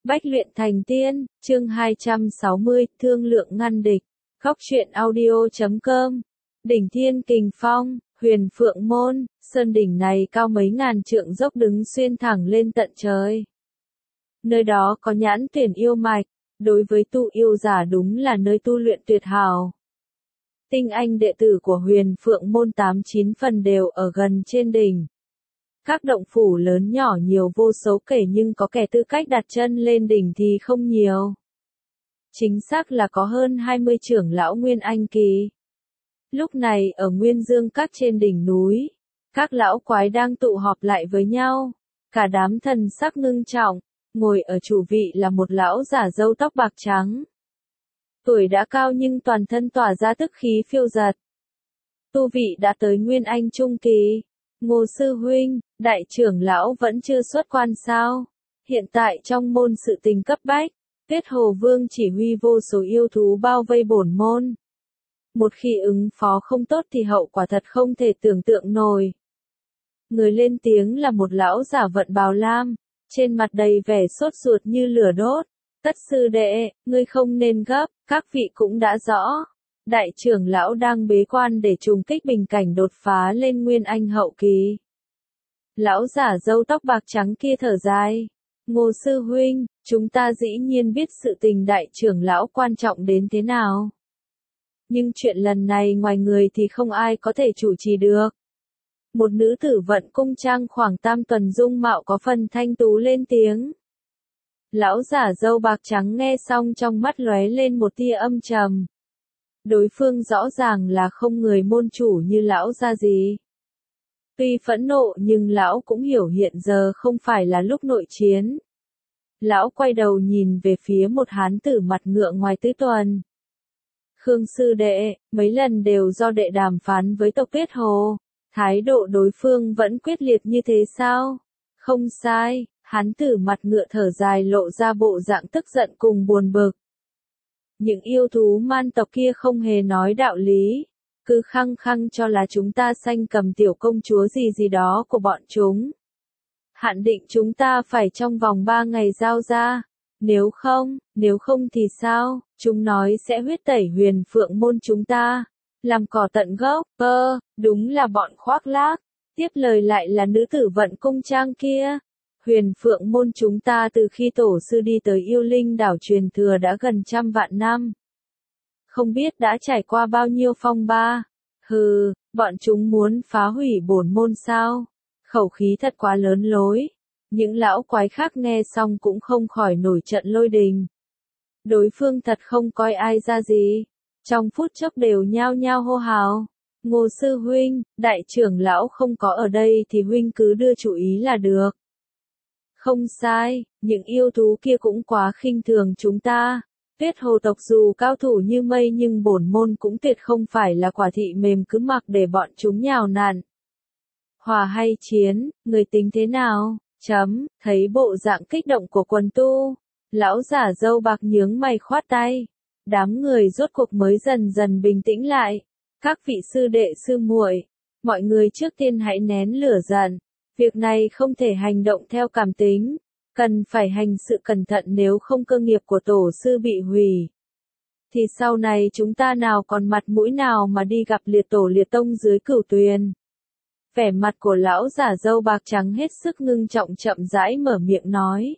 Bách luyện thành tiên, chương 260, thương lượng ngăn địch. Góc truyện audio.com. Đỉnh Thiên Kình Phong, Huyền Phượng Môn, sơn đỉnh này cao mấy ngàn trượng dốc đứng xuyên thẳng lên tận trời. Nơi đó có nhãn tuyển yêu mạch, đối với tu yêu giả đúng là nơi tu luyện tuyệt hảo. Tinh anh đệ tử của Huyền Phượng Môn 8-9 phần đều ở gần trên đỉnh. Các động phủ lớn nhỏ nhiều vô số kể nhưng có kẻ tư cách đặt chân lên đỉnh thì không nhiều. Chính xác là có hơn 20 trưởng lão Nguyên Anh kỳ. Lúc này ở Nguyên Dương Các trên đỉnh núi, các lão quái đang tụ họp lại với nhau. Cả đám thần sắc ngưng trọng, ngồi ở chủ vị là một lão giả râu tóc bạc trắng. Tuổi đã cao nhưng toàn thân tỏa ra tức khí phiêu dật. Tu vị đã tới Nguyên Anh trung kỳ. Ngô sư huynh, đại trưởng lão vẫn chưa xuất quan sao? Hiện tại trong môn sự tình cấp bách, Tuyết Hồ Vương chỉ huy vô số yêu thú bao vây bổn môn. Một khi ứng phó không tốt thì hậu quả thật không thể tưởng tượng nổi. Người lên tiếng là một lão giả vận bào lam, trên mặt đầy vẻ sốt ruột như lửa đốt. Tất sư đệ, ngươi không nên gấp, các vị cũng đã rõ. Đại trưởng lão đang bế quan để trùng kích bình cảnh đột phá lên Nguyên Anh hậu kỳ. Lão giả râu tóc bạc trắng kia thở dài. Ngô sư huynh, chúng ta dĩ nhiên biết sự tình đại trưởng lão quan trọng đến thế nào. Nhưng chuyện lần này ngoài người thì không ai có thể chủ trì được. Một nữ tử vận cung trang khoảng tam tuần dung mạo có phần thanh tú lên tiếng. Lão giả râu bạc trắng nghe xong trong mắt lóe lên một tia âm trầm. Đối phương rõ ràng là không người môn chủ như lão ra gì. Tuy phẫn nộ nhưng lão cũng hiểu hiện giờ không phải là lúc nội chiến. Lão quay đầu nhìn về phía một hán tử mặt ngựa ngoài tứ tuần. Khương sư đệ, mấy lần đều do đệ đàm phán với tộc Tuyết Hồ. Thái độ đối phương vẫn quyết liệt như thế sao? Không sai, hán tử mặt ngựa thở dài lộ ra bộ dạng tức giận cùng buồn bực. Những yêu thú man tộc kia không hề nói đạo lý, cứ khăng khăng cho là chúng ta sanh cầm tiểu công chúa gì gì đó của bọn chúng. Hạn định chúng ta phải trong vòng 3 ngày giao ra, nếu không thì sao, chúng nói sẽ huyết tẩy Huyền Phượng Môn chúng ta, làm cỏ tận gốc, đúng là bọn khoác lác. Tiếp lời lại là nữ tử vận cung trang kia. Huyền Phượng Môn chúng ta từ khi tổ sư đi tới Yêu Linh đảo truyền thừa đã gần 100 vạn năm. Không biết đã trải qua bao nhiêu phong ba. Hừ, bọn chúng muốn phá hủy bổn môn sao? Khẩu khí thật quá lớn lối. Những lão quái khác nghe xong cũng không khỏi nổi trận lôi đình. Đối phương thật không coi ai ra gì. Trong phút chốc đều nhao nhao hô hào. Ngô sư huynh, đại trưởng lão không có ở đây thì huynh cứ đưa chủ ý là được. Không sai, những yêu thú kia cũng quá khinh thường chúng ta. Tuyết Hồ tộc dù cao thủ như mây nhưng bổn môn cũng tuyệt không phải là quả thị mềm cứ mặc để bọn chúng nhào nặn. Hòa hay chiến, người tính thế nào? Thấy bộ dạng kích động của quần tu. Lão giả râu bạc nhướng mày khoát tay. Đám người rốt cuộc mới dần dần bình tĩnh lại. Các vị sư đệ sư muội, mọi người trước tiên hãy nén lửa giận. Việc này không thể hành động theo cảm tính, cần phải hành sự cẩn thận nếu không cơ nghiệp của tổ sư bị hủy. Thì sau này chúng ta nào còn mặt mũi nào mà đi gặp liệt tổ liệt tông dưới cửu tuyền. Vẻ mặt của lão giả râu bạc trắng hết sức ngưng trọng chậm rãi mở miệng nói.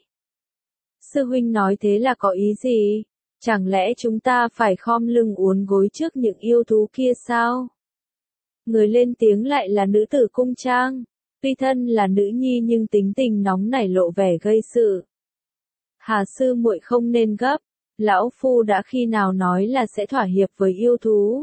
Sư huynh nói thế là có ý gì? Chẳng lẽ chúng ta phải khom lưng uốn gối trước những yêu thú kia sao? Người lên tiếng lại là nữ tử cung trang. Tuy thân là nữ nhi nhưng tính tình nóng nảy lộ vẻ gây sự. Hà sư muội không nên gấp, lão phu đã khi nào nói là sẽ thỏa hiệp với yêu thú.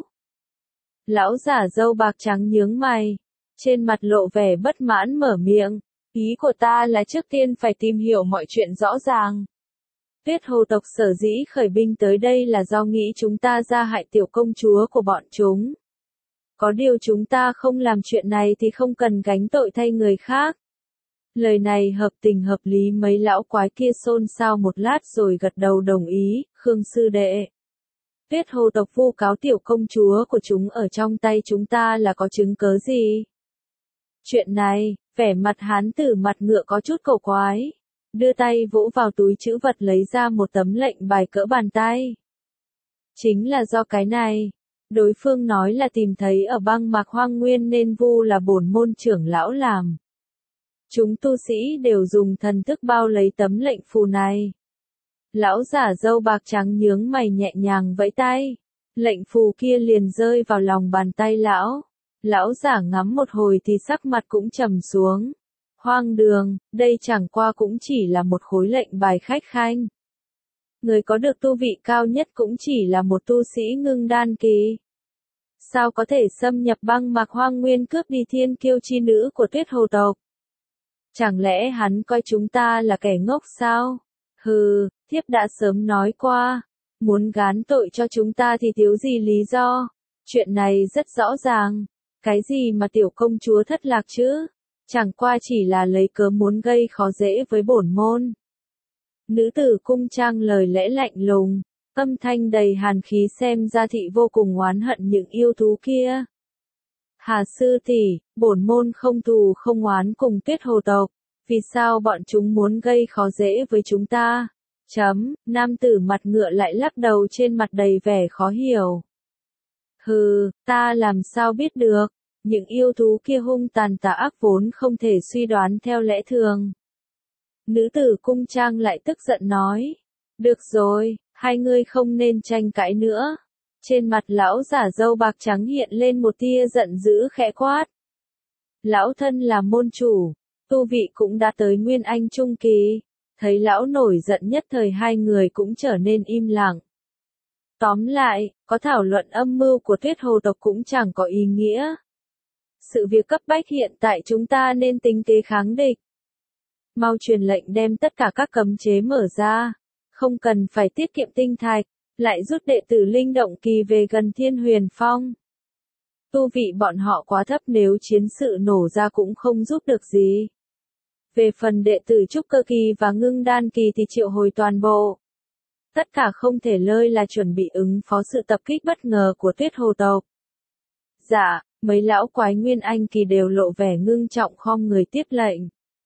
Lão giả râu bạc trắng nhướng mày, trên mặt lộ vẻ bất mãn mở miệng, ý của ta là trước tiên phải tìm hiểu mọi chuyện rõ ràng. Tuyết Hồ tộc sở dĩ khởi binh tới đây là do nghĩ chúng ta ra hại tiểu công chúa của bọn chúng. Có điều chúng ta không làm chuyện này thì không cần gánh tội thay người khác. Lời này hợp tình hợp lý mấy lão quái kia xôn xao một lát rồi gật đầu đồng ý, Khương sư đệ. Tuyết Hồ tộc vu cáo tiểu công chúa của chúng ở trong tay chúng ta là có chứng cớ gì? Chuyện này, vẻ mặt hán tử mặt ngựa có chút cổ quái. đưa tay vỗ vào túi trữ vật lấy ra một tấm lệnh bài cỡ bàn tay. Chính là do cái này, đối phương nói là tìm thấy ở băng mạc hoang nguyên nên vu là bổn môn trưởng lão làm. Chúng tu sĩ đều dùng thần thức bao lấy tấm lệnh phù này. Lão giả râu bạc trắng nhướng mày nhẹ nhàng vẫy tay. Lệnh phù kia liền rơi vào lòng bàn tay lão. Lão giả ngắm một hồi thì sắc mặt cũng trầm xuống. Hoang đường, đây chẳng qua cũng chỉ là một khối lệnh bài khách khanh. Người có được tu vị cao nhất cũng chỉ là một tu sĩ ngưng đan kỳ. Sao có thể xâm nhập băng mạc hoang nguyên cướp đi thiên kiêu chi nữ của Tuyết Hồ tộc? Chẳng lẽ hắn coi chúng ta là kẻ ngốc sao? Hừ, thiếp đã sớm nói qua, muốn gán tội cho chúng ta thì thiếu gì lý do. Chuyện này rất rõ ràng, cái gì mà tiểu công chúa thất lạc chứ? Chẳng qua chỉ là lấy cớ muốn gây khó dễ với bổn môn. Nữ tử cung trang lời lẽ lạnh lùng, âm thanh đầy hàn khí xem ra thị vô cùng oán hận những yêu thú kia. Hà sư tỷ, bổn môn không thù không oán cùng Tuyết Hồ tộc, vì sao bọn chúng muốn gây khó dễ với chúng ta? Nam tử mặt ngựa lại lắc đầu trên mặt đầy vẻ khó hiểu. Hừ, ta làm sao biết được, những yêu thú kia hung tàn tà ác vốn không thể suy đoán theo lẽ thường. Nữ tử cung trang lại tức giận nói. Được rồi, hai ngươi không nên tranh cãi nữa. Trên mặt lão giả râu bạc trắng hiện lên một tia giận dữ khẽ quát. Lão thân là môn chủ, tu vị cũng đã tới Nguyên Anh Trung Kỳ. Thấy lão nổi giận nhất thời hai người cũng trở nên im lặng. Tóm lại, có thảo luận âm mưu của Tuyết Hồ tộc cũng chẳng có ý nghĩa. Sự việc cấp bách hiện tại chúng ta nên tính kế kháng địch. Mau truyền lệnh đem tất cả các cấm chế mở ra, không cần phải tiết kiệm tinh thạch, lại rút đệ tử linh động kỳ về gần Thiên Huyền Phong. Tu vị bọn họ quá thấp nếu chiến sự nổ ra cũng không giúp được gì. Về phần đệ tử trúc cơ kỳ và ngưng đan kỳ thì triệu hồi toàn bộ. Tất cả không thể lơi là chuẩn bị ứng phó sự tập kích bất ngờ của Tuyết Hồ tộc. Dạ, mấy lão quái Nguyên Anh kỳ đều lộ vẻ ngưng trọng khom người tiếp lệnh.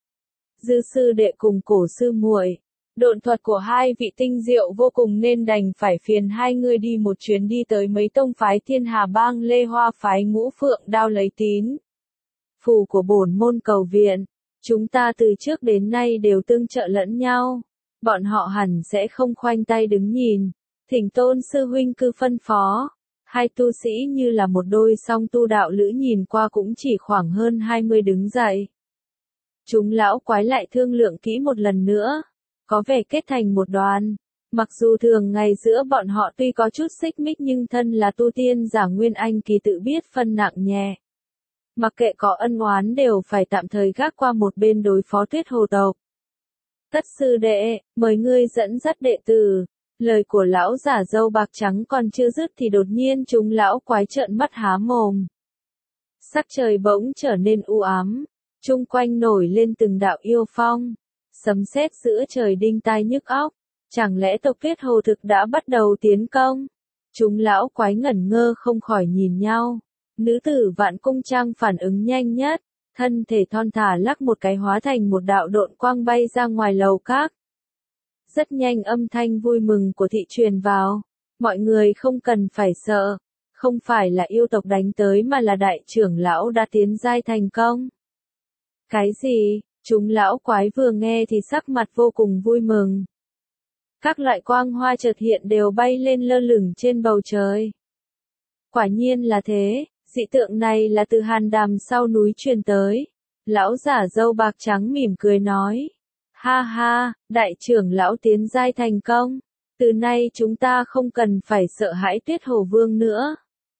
Dư sư đệ cùng cổ sư muội, độn thuật của hai vị tinh diệu vô cùng nên đành phải phiền hai người đi một chuyến đi tới mấy tông phái Thiên Hà Bang Lê Hoa phái Ngũ Phượng Đao lấy tín phù của bổn môn cầu viện. Chúng ta từ trước đến nay đều tương trợ lẫn nhau, bọn họ hẳn sẽ không khoanh tay đứng nhìn. Thỉnh Tôn sư huynh cư phân phó. Hai tu sĩ như là một đôi song tu đạo lữ nhìn qua cũng chỉ khoảng hơn 20 đứng dậy. Chúng lão quái lại thương lượng kỹ một lần nữa, có vẻ kết thành một đoàn. Mặc dù thường ngày giữa bọn họ tuy có chút xích mích nhưng thân là tu tiên giả Nguyên Anh kỳ tự biết phân nặng nhẹ. Mặc kệ có ân oán đều phải tạm thời gác qua một bên đối phó Tuyết Hồ tộc. Tất sư đệ, mời ngươi dẫn dắt đệ tử. Lời của lão giả râu bạc trắng còn chưa dứt thì đột nhiên chúng lão quái trợn mắt há mồm. Sắc trời bỗng trở nên u ám, chung quanh nổi lên từng đạo yêu phong, sấm sét giữa trời đinh tai nhức óc. Chẳng lẽ tộc Tuyết Hồ thực đã bắt đầu tiến công? Chúng lão quái ngẩn ngơ không khỏi nhìn nhau. Nữ tử Vạn Cung Trang phản ứng nhanh nhất, thân thể thon thả lắc một cái hóa thành một đạo độn quang bay ra ngoài lầu các. Rất nhanh âm thanh vui mừng của thị truyền vào. Mọi người không cần phải sợ, không phải là yêu tộc đánh tới mà là đại trưởng lão đã tiến giai thành công. Cái gì? Chúng lão quái vừa nghe thì sắc mặt vô cùng vui mừng. Các loại quang hoa chợt hiện đều bay lên lơ lửng trên bầu trời. Quả nhiên là thế, dị tượng này là từ hàn đàm sau núi truyền tới. Lão giả râu bạc trắng mỉm cười nói. Ha ha, đại trưởng lão tiến giai thành công. Từ nay chúng ta không cần phải sợ hãi Tuyết Hồ Vương nữa.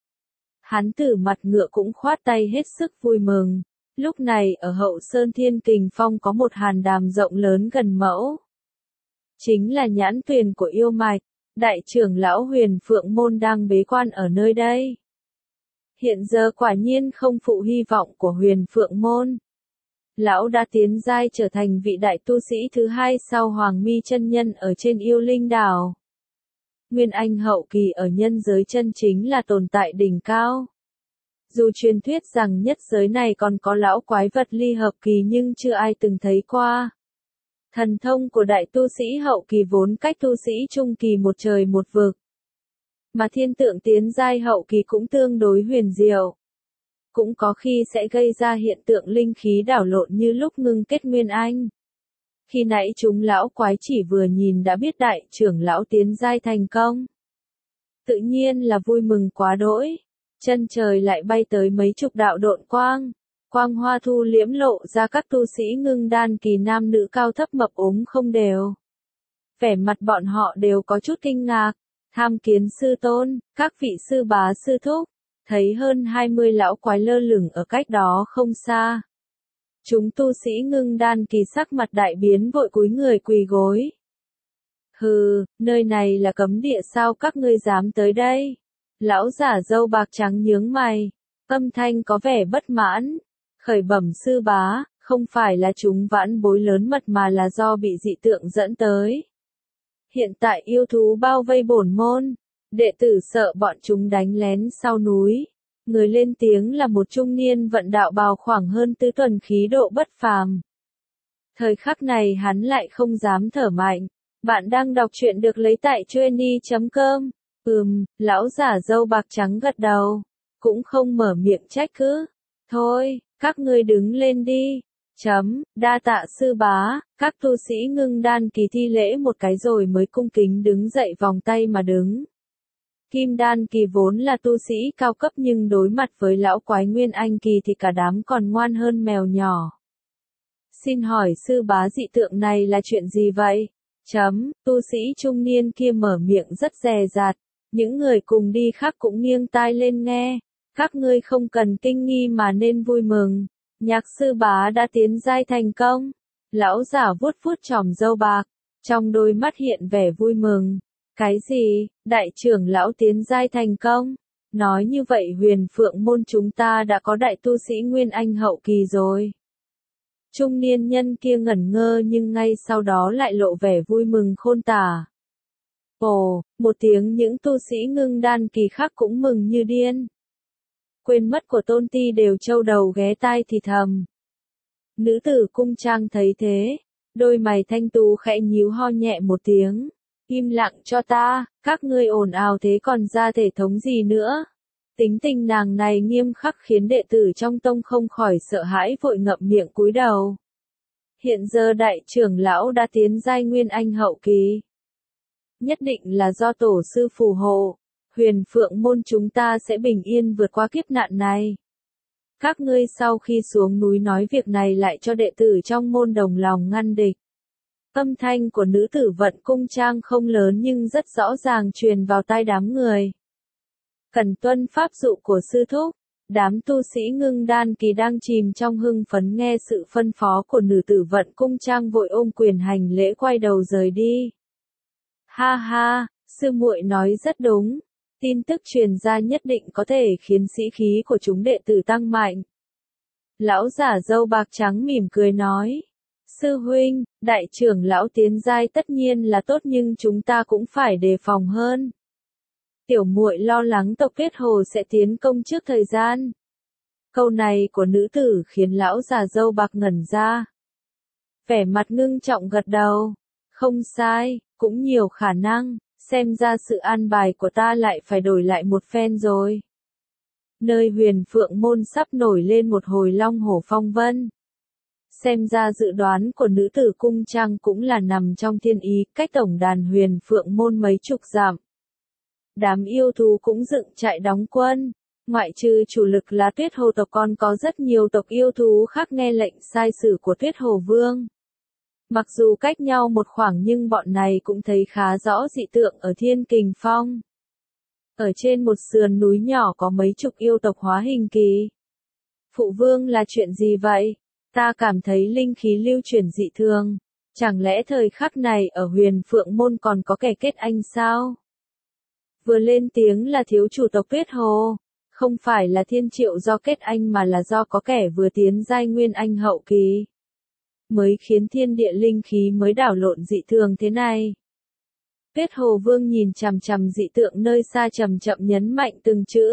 Hán tử mặt ngựa cũng khoát tay hết sức vui mừng. Lúc này ở Hậu Sơn Thiên Kình Phong có một hàn đàm rộng lớn gần mẫu. Chính là nhãn tuyền của yêu mạch, đại trưởng lão Huyền Phượng Môn đang bế quan ở nơi đây. Hiện giờ quả nhiên không phụ hy vọng của Huyền Phượng Môn. Lão đã tiến giai trở thành vị đại tu sĩ thứ hai sau Hoàng Mi chân nhân ở trên Yêu Linh đảo. Nguyên Anh hậu kỳ ở nhân giới chân chính là tồn tại đỉnh cao. Dù truyền thuyết rằng nhất giới này còn có lão quái vật ly hợp kỳ nhưng chưa ai từng thấy qua. Thần thông của đại tu sĩ hậu kỳ vốn cách tu sĩ trung kỳ một trời một vực. Mà thiên tượng tiến giai hậu kỳ cũng tương đối huyền diệu. Cũng có khi sẽ gây ra hiện tượng linh khí đảo lộn như lúc ngưng kết nguyên anh. Khi nãy chúng lão quái chỉ vừa nhìn đã biết đại trưởng lão tiến giai thành công. Tự nhiên là vui mừng quá đỗi. Chân trời lại bay tới mấy chục đạo độn quang. Quang hoa thu liễm lộ ra các tu sĩ ngưng đan kỳ nam nữ cao thấp mập ốm không đều. Vẻ mặt bọn họ đều có chút kinh ngạc. Tham kiến sư tôn, các vị sư bá sư thúc. Thấy hơn 20 lão quái lơ lửng ở cách đó không xa. Chúng tu sĩ ngưng đan kỳ sắc mặt đại biến vội cúi người quỳ gối. Hừ, nơi này là cấm địa sao các ngươi dám tới đây? Lão giả râu bạc trắng nhướng mày, âm thanh có vẻ bất mãn. Khởi bẩm sư bá, không phải là chúng vãn bối lớn mật mà là do bị dị tượng dẫn tới. Hiện tại yêu thú bao vây bổn môn, đệ tử sợ bọn chúng đánh lén sau núi. Người lên tiếng là một trung niên vận đạo bào khoảng hơn tứ tuần khí độ bất phàm. Thời khắc này hắn lại không dám thở mạnh. Bạn đang đọc truyện được lấy tại chuyenny.com. Lão giả râu bạc trắng gật đầu. Cũng không mở miệng trách cứ. Thôi, các ngươi đứng lên đi. Đa tạ sư bá, các tu sĩ ngưng đan kỳ thi lễ một cái rồi mới cung kính đứng dậy vòng tay mà đứng. Kim đan kỳ vốn là tu sĩ cao cấp nhưng đối mặt với lão quái nguyên anh kỳ thì cả đám còn ngoan hơn mèo nhỏ. Xin hỏi sư bá dị tượng này là chuyện gì vậy? Tu sĩ trung niên kia mở miệng rất dè dặt, những người cùng đi khác cũng nghiêng tai lên nghe. Các ngươi không cần kinh nghi mà nên vui mừng. Nhạc sư bá đã tiến giai thành công. Lão giả vuốt vuốt chòm râu bạc, trong đôi mắt hiện vẻ vui mừng. Cái gì, đại trưởng lão tiến giai thành công? Nói như vậy Huyền Phượng môn chúng ta đã có đại tu sĩ Nguyên Anh hậu kỳ rồi. Trung niên nhân kia ngẩn ngơ nhưng ngay sau đó lại lộ vẻ vui mừng khôn tả. Ồ, một tiếng những tu sĩ ngưng đan kỳ khác cũng mừng như điên. Quên mất của tôn ti đều trâu đầu ghé tai thì thầm. Nữ tử cung trang thấy thế, đôi mày thanh tú khẽ nhíu ho nhẹ một tiếng. Im lặng cho ta, các ngươi ồn ào thế còn ra thể thống gì nữa. Tính tình nàng này nghiêm khắc khiến đệ tử trong tông không khỏi sợ hãi vội ngậm miệng cúi đầu. Hiện giờ đại trưởng lão đã tiến giai Nguyên Anh hậu kỳ. Nhất định là do tổ sư phù hộ, Huyền Phượng môn chúng ta sẽ bình yên vượt qua kiếp nạn này. Các ngươi sau khi xuống núi nói việc này lại cho đệ tử trong môn đồng lòng ngăn địch. Âm thanh của nữ tử vận cung trang không lớn nhưng rất rõ ràng truyền vào tai đám người. Cần tuân pháp dụ của sư thúc, đám tu sĩ ngưng đan kỳ đang chìm trong hưng phấn nghe sự phân phó của nữ tử vận cung trang vội ôm quyền hành lễ quay đầu rời đi. Ha ha, sư muội nói rất đúng, tin tức truyền ra nhất định có thể khiến sĩ khí của chúng đệ tử tăng mạnh. Lão giả râu bạc trắng mỉm cười nói. Sư huynh, đại trưởng lão tiến giai tất nhiên là tốt nhưng chúng ta cũng phải đề phòng hơn. Tiểu muội lo lắng tộc Kết Hồ sẽ tiến công trước thời gian. Câu này của nữ tử khiến lão già râu bạc ngẩn ra. Vẻ mặt ngưng trọng gật đầu. Không sai, cũng nhiều khả năng, xem ra sự an bài của ta lại phải đổi lại một phen rồi. Nơi Huyền Phượng môn sắp nổi lên một hồi long hổ phong vân. Xem ra dự đoán của nữ tử cung trang cũng là nằm trong thiên ý, cách tổng đàn Huyền Phượng môn mấy chục dặm. Đám yêu thú cũng dựng trại đóng quân, ngoại trừ chủ lực là Tuyết Hồ tộc còn có rất nhiều tộc yêu thú khác nghe lệnh sai sử của Tuyết Hồ Vương. Mặc dù cách nhau một khoảng nhưng bọn này cũng thấy khá rõ dị tượng ở Thiên Kình Phong. Ở trên một sườn núi nhỏ có mấy chục yêu tộc hóa hình kỳ. Phụ vương là chuyện gì vậy? Ta cảm thấy linh khí lưu chuyển dị thường. Chẳng lẽ thời khắc này ở Huyền Phượng môn còn có kẻ kết anh sao? Vừa lên tiếng là thiếu chủ tộc Tuyết Hồ. Không phải là Thiên Triệu do kết anh mà là do có kẻ vừa tiến giai Nguyên Anh hậu kỳ. Mới khiến thiên địa linh khí mới đảo lộn dị thường thế này. Tuyết Hồ Vương nhìn chằm chằm dị tượng nơi xa chậm chậm nhấn mạnh từng chữ.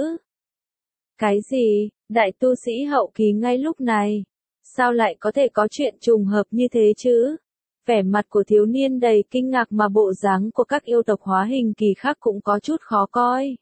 Cái gì, đại tu sĩ hậu kỳ ngay lúc này? Sao lại có thể có chuyện trùng hợp như thế chứ? Vẻ mặt của thiếu niên đầy kinh ngạc mà bộ dáng của các yêu tộc hóa hình kỳ khác cũng có chút khó coi.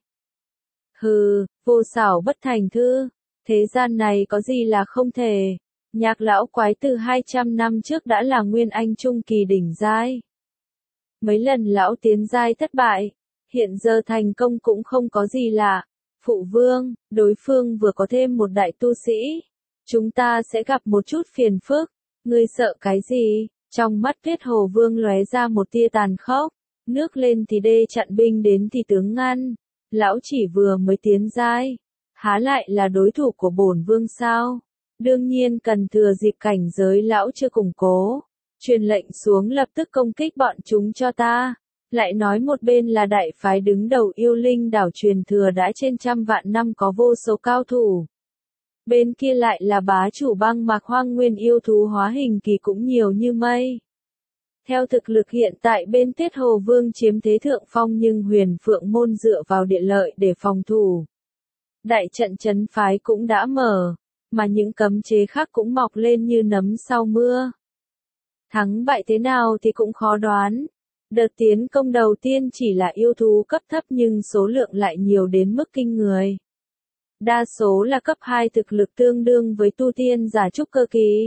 Hừ, vô xảo bất thành thư, thế gian này có gì là không thể. Nhạc lão quái từ 200 năm trước đã là nguyên anh trung kỳ đỉnh giai. Mấy lần lão tiến giai thất bại, hiện giờ thành công cũng không có gì lạ. Phụ vương, đối phương vừa có thêm một đại tu sĩ. Chúng ta sẽ gặp một chút phiền phức. Ngươi sợ cái gì? Trong mắt Tuyết Hồ Vương lóe ra một tia tàn khốc. Nước lên thì đê chặn binh đến thì tướng ngăn. Lão chỉ vừa mới tiến giai. Há lại là đối thủ của bổn vương sao? Đương nhiên cần thừa dịp cảnh giới lão chưa củng cố. Truyền lệnh xuống lập tức công kích bọn chúng cho ta. Lại nói một bên là đại phái đứng đầu yêu linh đảo truyền thừa đã trên trăm vạn năm có vô số cao thủ. Bên kia lại là bá chủ băng mạc hoang nguyên yêu thú hóa hình kỳ cũng nhiều như mây. Theo thực lực hiện tại bên Tiết Hồ Vương chiếm thế thượng phong nhưng Huyền Phượng môn dựa vào địa lợi để phòng thủ. Đại trận trấn phái cũng đã mở, mà những cấm chế khác cũng mọc lên như nấm sau mưa. Thắng bại thế nào thì cũng khó đoán. Đợt tiến công đầu tiên chỉ là yêu thú cấp thấp nhưng số lượng lại nhiều đến mức kinh người. Đa số là cấp 2 thực lực tương đương với tu tiên giả trúc cơ kỳ.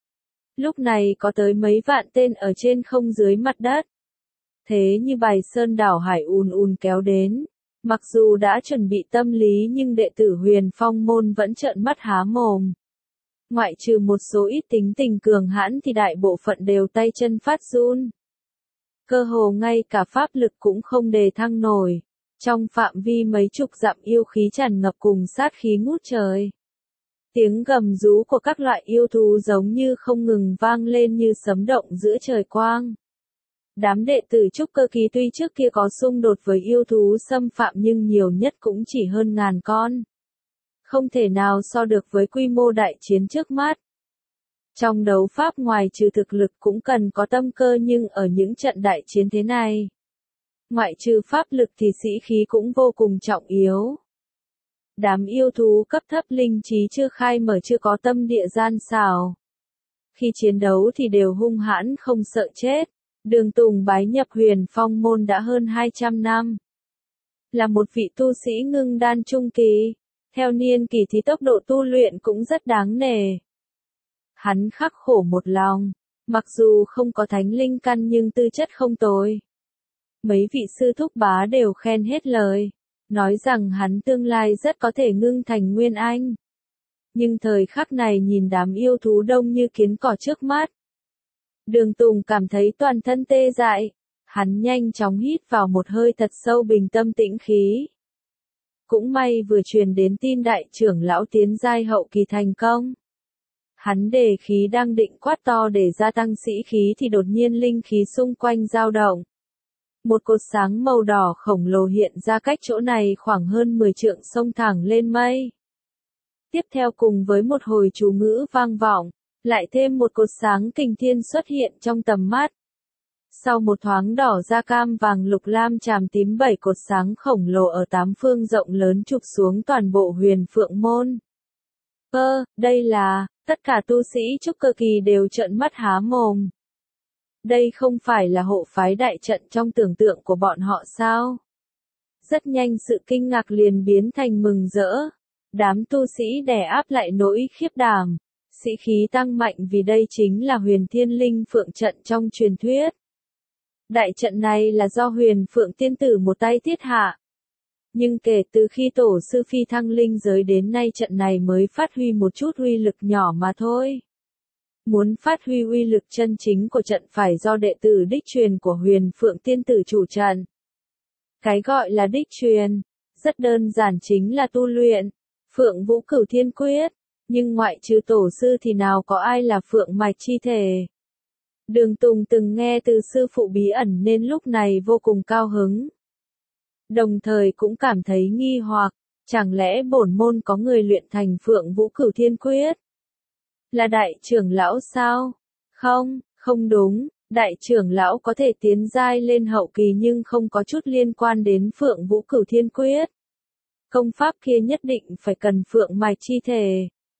Lúc này có tới mấy vạn tên ở trên không dưới mặt đất. Thế như bài sơn đảo hải ùn ùn kéo đến. Mặc dù đã chuẩn bị tâm lý nhưng đệ tử Huyền Phong môn vẫn trợn mắt há mồm. Ngoại trừ một số ít tính tình cường hãn thì đại bộ phận đều tay chân phát run. Cơ hồ ngay cả pháp lực cũng không đề thăng nổi. Trong phạm vi mấy chục dặm yêu khí tràn ngập cùng sát khí ngút trời. Tiếng gầm rú của các loại yêu thú giống như không ngừng vang lên như sấm động giữa trời quang. Đám đệ tử trúc cơ kỳ tuy trước kia có xung đột với yêu thú xâm phạm nhưng nhiều nhất cũng chỉ hơn ngàn con. Không thể nào so được với quy mô đại chiến trước mắt. Trong đấu pháp ngoài trừ thực lực cũng cần có tâm cơ nhưng ở những trận đại chiến thế này. Ngoại trừ pháp lực thì sĩ khí cũng vô cùng trọng yếu. Đám yêu thú cấp thấp linh trí chưa khai mở chưa có tâm địa gian xảo. Khi chiến đấu thì đều hung hãn không sợ chết. Đường Tùng bái nhập Huyền Phong môn đã hơn 200 năm. Là một vị tu sĩ ngưng đan trung kỳ. Theo niên kỳ thì tốc độ tu luyện cũng rất đáng nể. Hắn khắc khổ một lòng. Mặc dù không có thánh linh căn nhưng tư chất không tồi. Mấy vị sư thúc bá đều khen hết lời. Nói rằng hắn tương lai rất có thể ngưng thành nguyên anh. Nhưng thời khắc này nhìn đám yêu thú đông như kiến cỏ trước mắt. Đường Tùng cảm thấy toàn thân tê dại. Hắn nhanh chóng hít vào một hơi thật sâu bình tâm tĩnh khí. Cũng may vừa truyền đến tin đại trưởng lão tiến giai hậu kỳ thành công. Hắn đề khí đang định quát to để gia tăng sĩ khí thì đột nhiên linh khí xung quanh dao động. Một cột sáng màu đỏ khổng lồ hiện ra cách chỗ này khoảng hơn 10 trượng xông thẳng lên mây. Tiếp theo cùng với một hồi chú ngữ vang vọng, lại thêm một cột sáng kình thiên xuất hiện trong tầm mắt. Sau một thoáng đỏ da cam vàng lục lam chàm tím 7 cột sáng khổng lồ ở 8 phương rộng lớn chụp xuống toàn bộ Huyền Phượng môn. Đây là, tất cả tu sĩ trúc cơ kỳ đều trợn mắt há mồm. Đây không phải là hộ phái đại trận trong tưởng tượng của bọn họ sao? Rất nhanh sự kinh ngạc liền biến thành mừng rỡ. Đám tu sĩ đè áp lại nỗi khiếp đảm. Sĩ khí tăng mạnh vì đây chính là Huyền Thiên Linh Phượng trận trong truyền thuyết. Đại trận này là do Huyền Phượng tiên tử một tay thiết hạ. Nhưng kể từ khi tổ sư phi thăng linh giới đến nay trận này mới phát huy một chút uy lực nhỏ mà thôi. Muốn phát huy uy lực chân chính của trận phải do đệ tử đích truyền của Huyền Phượng tiên tử chủ trận. Cái gọi là đích truyền, rất đơn giản chính là tu luyện, Phượng Vũ Cửu Thiên Quyết, nhưng ngoại trừ tổ sư thì nào có ai là Phượng mạch chi thể. Đường Tùng từng nghe từ sư phụ bí ẩn nên lúc này vô cùng cao hứng. Đồng thời cũng cảm thấy nghi hoặc, chẳng lẽ bổn môn có người luyện thành Phượng Vũ Cửu Thiên Quyết? Là đại trưởng lão sao? Không đúng, đại trưởng lão có thể tiến giai lên hậu kỳ nhưng không có chút liên quan đến Phượng Vũ Cửu Thiên Quyết. Công pháp kia nhất định phải cần Phượng mạch chi thể.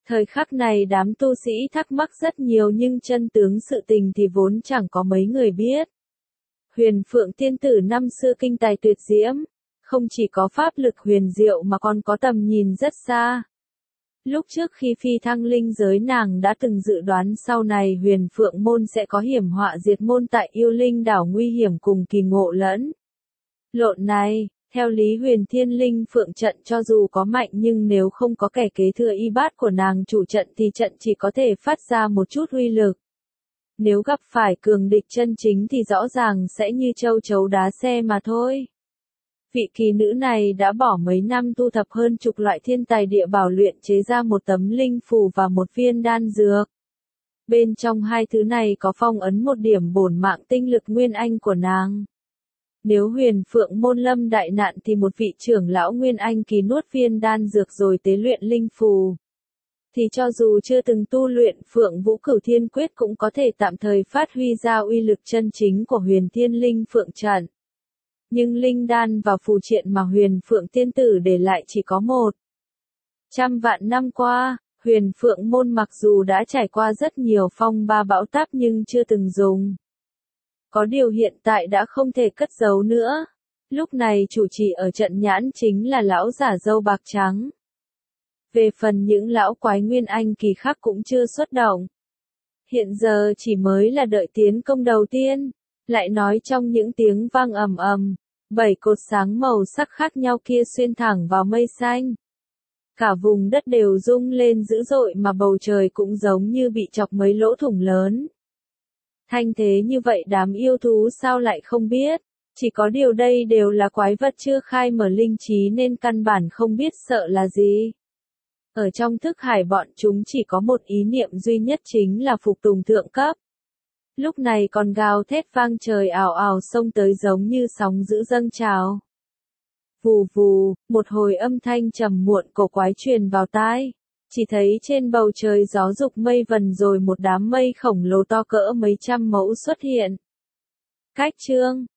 Thời khắc này đám tu sĩ thắc mắc rất nhiều nhưng chân tướng sự tình thì vốn chẳng có mấy người biết. Huyền Phượng tiên tử năm xưa kinh tài tuyệt diễm, không chỉ có pháp lực huyền diệu mà còn có tầm nhìn rất xa. Lúc trước khi phi thăng linh giới nàng đã từng dự đoán sau này Huyền Phượng môn sẽ có hiểm họa diệt môn tại Yêu Linh đảo nguy hiểm cùng kỳ ngộ lẫn lộn này. Theo lý Huyền Thiên Linh Phượng trận cho dù có mạnh nhưng nếu không có kẻ kế thừa y bát của nàng chủ trận thì trận chỉ có thể phát ra một chút uy lực. Nếu gặp phải cường địch chân chính thì rõ ràng sẽ như châu chấu đá xe mà thôi. Vị kỳ nữ này đã bỏ mấy năm tu thập hơn chục loại thiên tài địa bảo luyện chế ra một tấm linh phù và một viên đan dược. Bên trong hai thứ này có phong ấn một điểm bổn mạng tinh lực nguyên anh của nàng. Nếu Huyền Phượng môn lâm đại nạn thì một vị trưởng lão nguyên anh kỳ nuốt viên đan dược rồi tế luyện linh phù. Thì cho dù chưa từng tu luyện Phượng Vũ Cửu Thiên Quyết cũng có thể tạm thời phát huy ra uy lực chân chính của Huyền Thiên Linh Phượng trận. Nhưng linh đan và phù triện mà Huyền Phượng tiên tử để lại chỉ có 100 vạn năm qua, Huyền Phượng môn mặc dù đã trải qua rất nhiều phong ba bão táp nhưng chưa từng dùng. Có điều hiện tại đã không thể cất giấu nữa. Lúc này chủ trì ở trận nhãn chính là lão giả râu bạc trắng. Về phần những lão quái nguyên anh kỳ khác cũng chưa xuất động. Hiện giờ chỉ mới là đợi tiến công đầu tiên. Lại nói trong những tiếng vang ầm ầm, 7 cột sáng màu sắc khác nhau kia xuyên thẳng vào mây xanh. Cả vùng đất đều rung lên dữ dội mà bầu trời cũng giống như bị chọc mấy lỗ thủng lớn. Thanh thế như vậy đám yêu thú sao lại không biết, chỉ có điều đây đều là quái vật chưa khai mở linh trí nên căn bản không biết sợ là gì. Ở trong thức hải bọn chúng chỉ có một ý niệm duy nhất chính là phục tùng thượng cấp. Lúc này còn gào thét vang trời ào ào xông tới giống như sóng dữ dâng trào. Vù vù, một hồi âm thanh trầm muộn cổ quái truyền vào tai. Chỉ thấy trên bầu trời gió dục mây vần rồi một đám mây khổng lồ to cỡ mấy trăm mẫu xuất hiện. Cách chương